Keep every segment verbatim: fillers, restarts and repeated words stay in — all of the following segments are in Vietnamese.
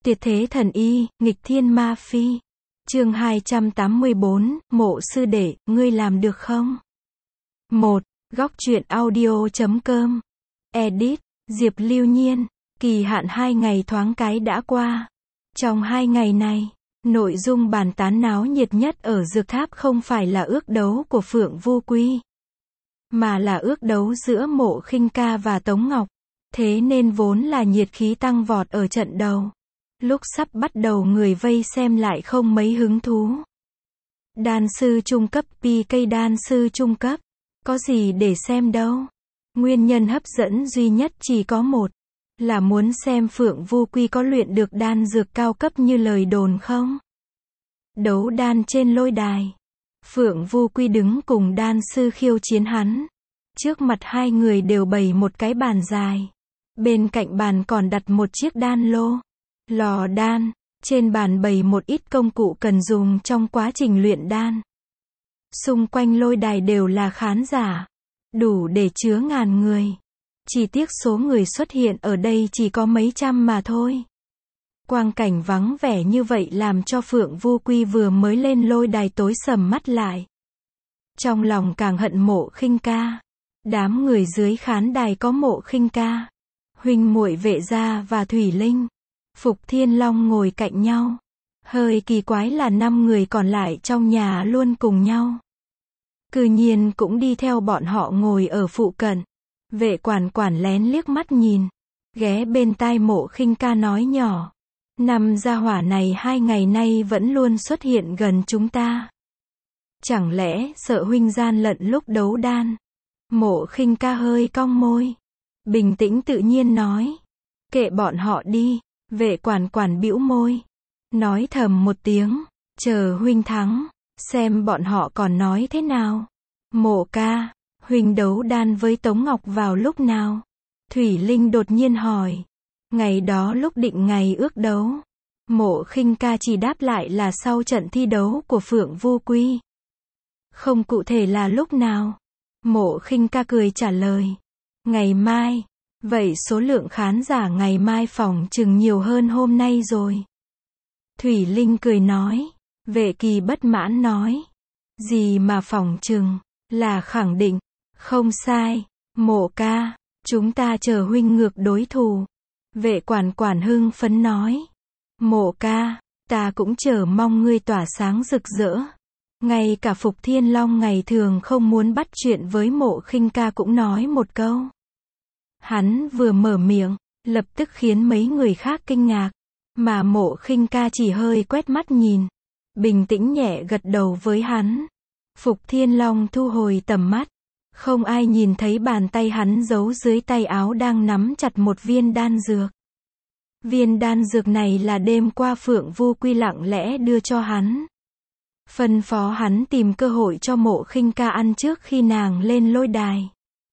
Tuyệt thế thần y, nghịch thiên ma phi. Chương hai trăm tám mươi bốn, Mộ sư đệ, ngươi làm được không? một. Góc truyện audio.com. Edit, Diệp Lưu Nhiên. Kỳ hạn hai ngày thoáng cái đã qua. Trong hai ngày này, nội dung bàn tán náo nhiệt nhất ở Dược Tháp không phải là ước đấu của Phượng Vu Quy, mà là ước đấu giữa Mộ Khinh Ca và Tống Ngọc. Thế nên vốn là nhiệt khí tăng vọt ở trận đầu. Lúc sắp bắt đầu người vây xem lại không mấy hứng thú. Đan sư trung cấp pê ca đan sư trung cấp, có gì để xem đâu. Nguyên nhân hấp dẫn duy nhất chỉ có một, là muốn xem Phượng Vu Quy có luyện được đan dược cao cấp như lời đồn không. Đấu đan trên lôi đài, Phượng Vu Quy đứng cùng đan sư khiêu chiến hắn. Trước mặt hai người đều bày một cái bàn dài. Bên cạnh bàn còn đặt một chiếc đan lô, lò đan, trên bàn bày một ít công cụ cần dùng trong quá trình luyện đan. Xung quanh lôi đài đều là khán giả, đủ để chứa ngàn người. Chỉ tiếc số người xuất hiện ở đây chỉ có mấy trăm mà thôi. Quang cảnh vắng vẻ như vậy làm cho Phượng Vu Quy vừa mới lên lôi đài tối sầm mắt lại. Trong lòng càng hận Mộ Khinh Ca. Đám người dưới khán đài có Mộ Khinh Ca, huynh muội Vệ Gia và Thủy Linh, Phục Thiên Long ngồi cạnh nhau. Hơi kỳ quái là năm người còn lại trong nhà luôn cùng nhau. Cư nhiên cũng đi theo bọn họ ngồi ở phụ cận. Vệ Quản Quản lén liếc mắt nhìn, ghé bên tai Mộ Khinh Ca nói nhỏ. Năm gia hỏa này hai ngày nay vẫn luôn xuất hiện gần chúng ta. Chẳng lẽ sợ huynh gian lận lúc đấu đan? Mộ Khinh Ca hơi cong môi, bình tĩnh tự nhiên nói. Kệ bọn họ đi. Vệ Quản Quản bĩu môi, nói thầm một tiếng, chờ huynh thắng, xem bọn họ còn nói thế nào. Mộ ca, huynh đấu đan với Tống Ngọc vào lúc nào? Thủy Linh đột nhiên hỏi. Ngày đó lúc định ngày ước đấu. Mộ Khinh Ca chỉ đáp lại là sau trận thi đấu của Phượng Vu Quy. Không cụ thể là lúc nào. Mộ Khinh Ca cười trả lời. Ngày mai. Vậy số lượng khán giả ngày mai phỏng chừng nhiều hơn hôm nay rồi. Thủy Linh cười nói. Vệ Kỳ bất mãn nói. Gì mà phỏng chừng, là khẳng định. Không sai. Mộ ca, chúng ta chờ huynh ngược đối thủ. Vệ Quản Quản hưng phấn nói. Mộ ca, ta cũng chờ mong ngươi tỏa sáng rực rỡ. Ngay cả Phục Thiên Long ngày thường không muốn bắt chuyện với Mộ Khinh Ca cũng nói một câu. Hắn vừa mở miệng, lập tức khiến mấy người khác kinh ngạc, mà Mộ Khinh Ca chỉ hơi quét mắt nhìn, bình tĩnh nhẹ gật đầu với hắn. Phục Thiên Long thu hồi tầm mắt, không ai nhìn thấy bàn tay hắn giấu dưới tay áo đang nắm chặt một viên đan dược. Viên đan dược này là đêm qua Phượng Vu Quy lặng lẽ đưa cho hắn, phân phó hắn tìm cơ hội cho Mộ Khinh Ca ăn trước khi nàng lên lôi đài.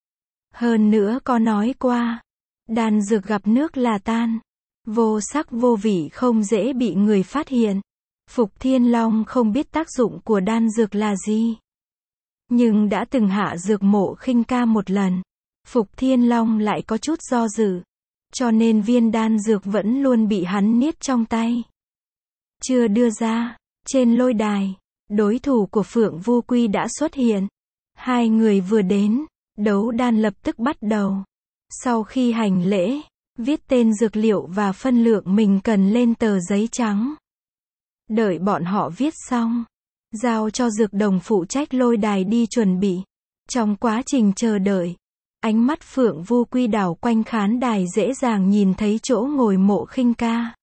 Hơn nữa có nói qua, đan dược gặp nước là tan, vô sắc vô vị không dễ bị người phát hiện. Phục Thiên Long không biết tác dụng của đan dược là gì, nhưng đã từng hạ dược Mộ Khinh Ca một lần. Phục Thiên Long lại có chút do dự, cho nên viên đan dược vẫn luôn bị hắn niết trong tay, chưa đưa ra. Trên lôi đài, đối thủ của Phượng Vu Quy đã xuất hiện. Hai người vừa đến, đấu đan lập tức bắt đầu. Sau khi hành lễ, viết tên dược liệu và phân lượng mình cần lên tờ giấy trắng. Đợi bọn họ viết xong, giao cho dược đồng phụ trách lôi đài đi chuẩn bị. Trong quá trình chờ đợi, ánh mắt Phượng Vu Quy đảo quanh khán đài dễ dàng nhìn thấy chỗ ngồi Mộ Khinh Ca.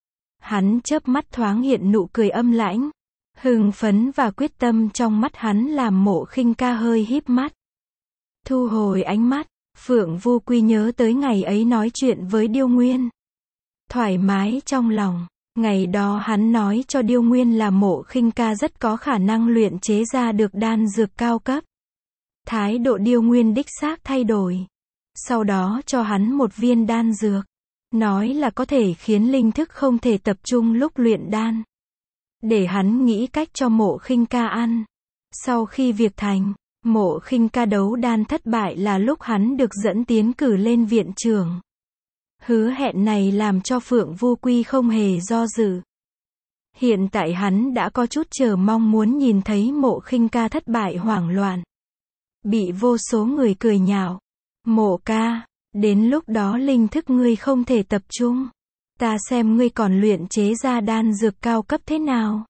Hắn chớp mắt thoáng hiện nụ cười âm lãnh. Hưng phấn và quyết tâm trong mắt hắn làm Mộ Khinh Ca hơi híp mắt. Thu hồi ánh mắt, Phượng Vu Quy nhớ tới ngày ấy nói chuyện với Điêu Nguyên. Thoải mái trong lòng, ngày đó hắn nói cho Điêu Nguyên là Mộ Khinh Ca rất có khả năng luyện chế ra được đan dược cao cấp. Thái độ Điêu Nguyên đích xác thay đổi. Sau đó cho hắn một viên đan dược, nói là có thể khiến linh thức không thể tập trung lúc luyện đan, để hắn nghĩ cách cho Mộ Khinh Ca ăn. Sau khi việc thành, Mộ Khinh Ca đấu đan thất bại là lúc hắn được dẫn tiến cử lên viện trưởng. Hứa hẹn này làm cho Phượng Vu Quy không hề do dự. Hiện tại hắn đã có chút chờ mong muốn nhìn thấy Mộ Khinh Ca thất bại hoảng loạn. Bị vô số người cười nhạo. Mộ ca, đến lúc đó linh thức ngươi không thể tập trung. Ta xem ngươi còn luyện chế ra đan dược cao cấp thế nào.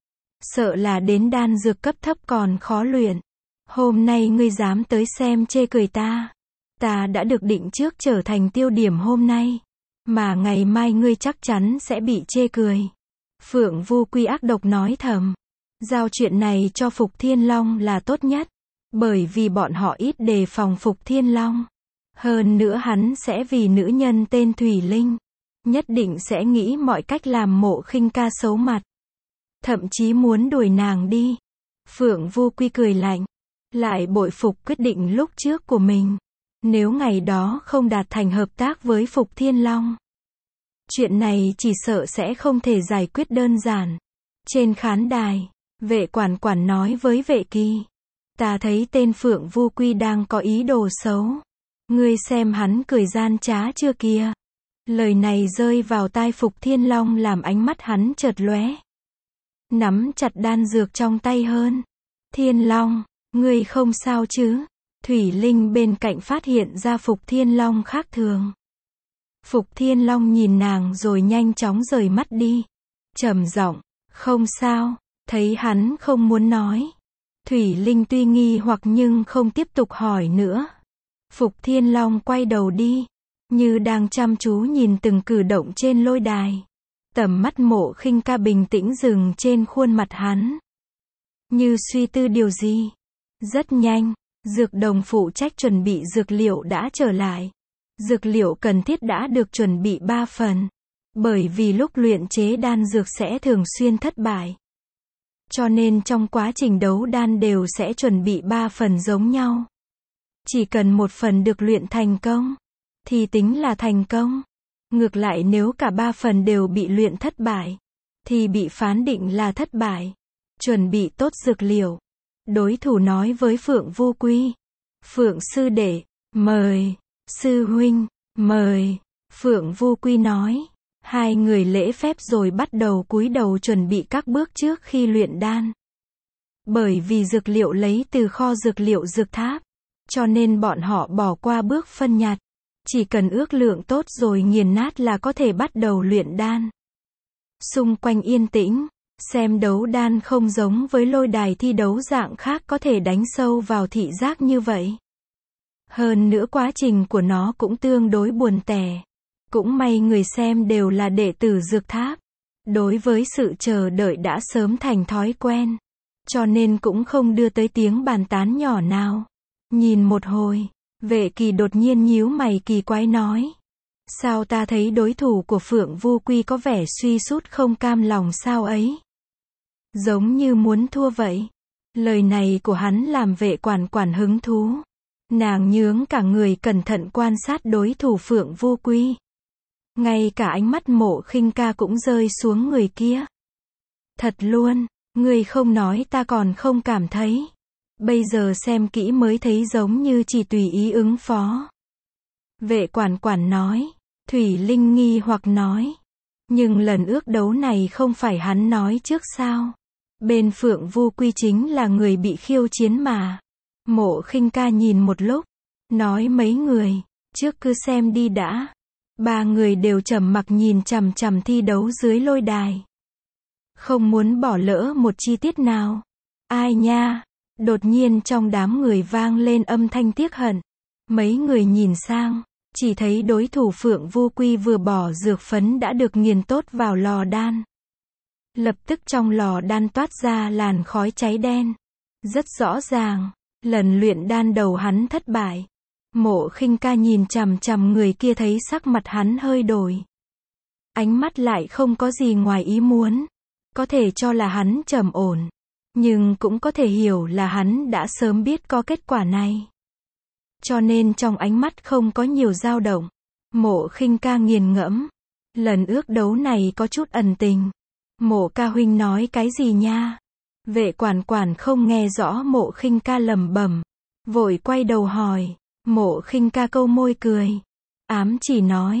Sợ là đến đan dược cấp thấp còn khó luyện. Hôm nay ngươi dám tới xem chê cười ta. Ta đã được định trước trở thành tiêu điểm hôm nay. Mà ngày mai ngươi chắc chắn sẽ bị chê cười. Phượng Vu Quy ác độc nói thầm. Giao chuyện này cho Phục Thiên Long là tốt nhất. Bởi vì bọn họ ít đề phòng Phục Thiên Long. Hơn nữa hắn sẽ vì nữ nhân tên Thủy Linh. Nhất định sẽ nghĩ mọi cách làm Mộ Khinh Ca xấu mặt. Thậm chí muốn đuổi nàng đi. Phượng Vu Quy cười lạnh. Lại bội phục quyết định lúc trước của mình. Nếu ngày đó không đạt thành hợp tác với Phục Thiên Long. Chuyện này chỉ sợ sẽ không thể giải quyết đơn giản. Trên khán đài, vệ quản quản nói với vệ kỳ. Ta thấy tên Phượng Vu Quy đang có ý đồ xấu. Ngươi xem hắn cười gian trá chưa kìa. Lời này rơi vào tai Phục Thiên Long làm ánh mắt hắn chợt lóe. Nắm chặt đan dược trong tay hơn. Thiên Long, ngươi không sao chứ? Thủy Linh bên cạnh phát hiện ra Phục Thiên Long khác thường. Phục Thiên Long nhìn nàng rồi nhanh chóng rời mắt đi. Trầm giọng, không sao, thấy hắn không muốn nói. Thủy Linh tuy nghi hoặc nhưng không tiếp tục hỏi nữa. Phục Thiên Long quay đầu đi, như đang chăm chú nhìn từng cử động trên lôi đài. Tầm mắt Mộ Khinh Ca bình tĩnh dừng trên khuôn mặt hắn. Như suy tư điều gì. Rất nhanh, dược đồng phụ trách chuẩn bị dược liệu đã trở lại. Dược liệu cần thiết đã được chuẩn bị ba phần. Bởi vì lúc luyện chế đan dược sẽ thường xuyên thất bại. Cho nên trong quá trình đấu đan đều sẽ chuẩn bị ba phần giống nhau. Chỉ cần một phần được luyện thành công, thì tính là thành công. Ngược lại nếu cả ba phần đều bị luyện thất bại, thì bị phán định là thất bại. Chuẩn bị tốt dược liệu. Đối thủ nói với Phượng Vu Quy. Phượng sư đệ, mời. Sư huynh, mời. Phượng Vu Quy nói. Hai người lễ phép rồi bắt đầu cúi đầu chuẩn bị các bước trước khi luyện đan. Bởi vì dược liệu lấy từ kho dược liệu dược tháp, cho nên bọn họ bỏ qua bước phân nhặt. Chỉ cần ước lượng tốt rồi nghiền nát là có thể bắt đầu luyện đan. Xung quanh yên tĩnh, xem đấu đan không giống với lôi đài thi đấu dạng khác có thể đánh sâu vào thị giác như vậy. Hơn nữa quá trình của nó cũng tương đối buồn tẻ. Cũng may người xem đều là đệ tử dược tháp. Đối với sự chờ đợi đã sớm thành thói quen. Cho nên cũng không đưa tới tiếng bàn tán nhỏ nào. Nhìn một hồi, vệ kỳ đột nhiên nhíu mày kỳ quái nói. Sao ta thấy đối thủ của Phượng Vu Quy có vẻ suy sút không cam lòng sao ấy? Giống như muốn thua vậy. Lời này của hắn làm vệ quản quản hứng thú. Nàng nhướng cả người cẩn thận quan sát đối thủ Phượng Vu Quy. Ngay cả ánh mắt Mộ Khinh Ca cũng rơi xuống người kia. Thật luôn, người không nói ta còn không cảm thấy. Bây giờ xem kỹ mới thấy giống như chỉ tùy ý ứng phó. Vệ quản quản nói. Thủy Linh nghi hoặc nói. Nhưng lần ước đấu này không phải hắn nói trước sao? Bên Phượng Vu Quy chính là người bị khiêu chiến mà. Mộ Khinh Ca nhìn một lúc. Nói mấy người, trước cứ xem đi đã. Ba người đều trầm mặc nhìn chằm chằm thi đấu dưới lôi đài. Không muốn bỏ lỡ một chi tiết nào. Ai nha? Đột nhiên trong đám người vang lên âm thanh tiếc hận. Mấy người nhìn sang, chỉ thấy đối thủ Phượng Vu Quy vừa bỏ dược phấn đã được nghiền tốt vào lò đan. Lập tức trong lò đan toát ra làn khói cháy đen. Rất rõ ràng, lần luyện đan đầu hắn thất bại. Mộ Khinh Ca nhìn chằm chằm người kia thấy sắc mặt hắn hơi đổi. Ánh mắt lại không có gì ngoài ý muốn. Có thể cho là hắn trầm ổn. Nhưng cũng có thể hiểu là hắn đã sớm biết có kết quả này. Cho nên trong ánh mắt không có nhiều dao động. Mộ Khinh Ca nghiền ngẫm. Lần ước đấu này có chút ẩn tình. Mộ ca huynh nói cái gì nha? Vệ quản quản không nghe rõ Mộ Khinh Ca lẩm bẩm. Vội quay đầu hỏi. Mộ Khinh Ca câu môi cười. Ám chỉ nói.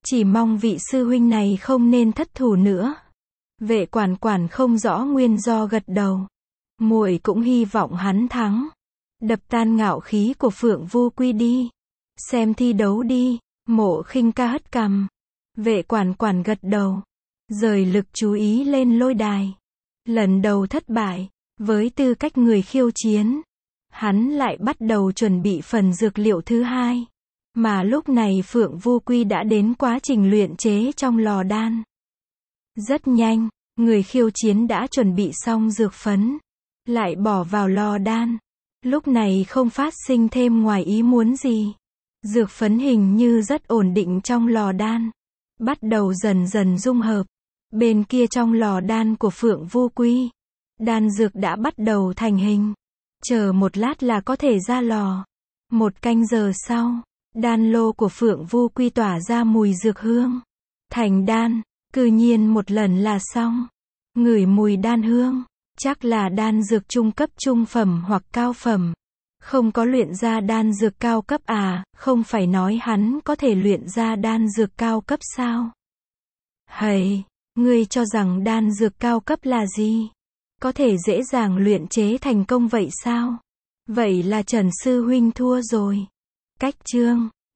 Chỉ mong vị sư huynh này không nên thất thủ nữa. Vệ quản quản không rõ nguyên do gật đầu. Muội cũng hy vọng hắn thắng. Đập tan ngạo khí của Phượng Vu Quy đi. Xem thi đấu đi. Mộ Khinh Ca hất cằm. Vệ quản quản gật đầu. Rời lực chú ý lên lôi đài. Lần đầu thất bại. Với tư cách người khiêu chiến. Hắn lại bắt đầu chuẩn bị phần dược liệu thứ hai. Mà lúc này Phượng Vu Quy đã đến quá trình luyện chế trong lò đan. Rất nhanh, người khiêu chiến đã chuẩn bị xong dược phấn. Lại bỏ vào lò đan. Lúc này không phát sinh thêm ngoài ý muốn gì. Dược phấn hình như rất ổn định trong lò đan. Bắt đầu dần dần dung hợp. Bên kia trong lò đan của Phượng Vu Quy. Đan dược đã bắt đầu thành hình. Chờ một lát là có thể ra lò. Một canh giờ sau, đan lô của Phượng Vu Quy tỏa ra mùi dược hương. Thành đan, cư nhiên một lần là xong. Ngửi mùi đan hương, chắc là đan dược trung cấp trung phẩm hoặc cao phẩm. Không có luyện ra đan dược cao cấp à, không phải nói hắn có thể luyện ra đan dược cao cấp sao? Hầy, ngươi cho rằng đan dược cao cấp là gì? Có thể dễ dàng luyện chế thành công vậy sao? Vậy là Trần Sư Huynh thua rồi. Cách chương